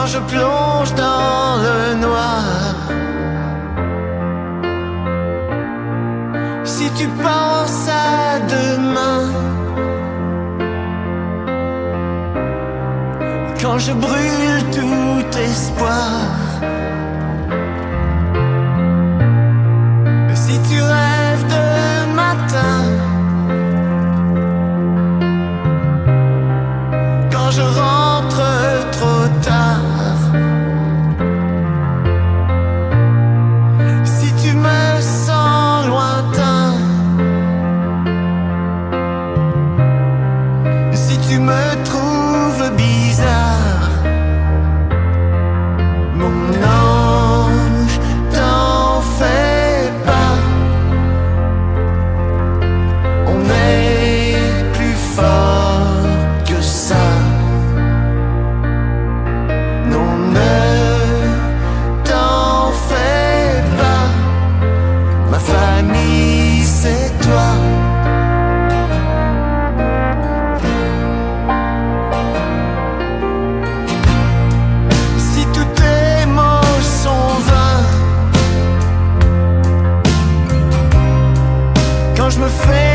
je plonge dans le noir. Si tu penses à demain, quand je brûle tout espoir, si tu rêves de matin, quand je rentre trop tard, si tu me sens lointain, si tu me trouves bizarre, mon ange, t'en fais pas, on est plus fort que ça. Non, ne t'en fais pas, ma famille c'est toi. Si tous tes mots sont vains, quand je me fais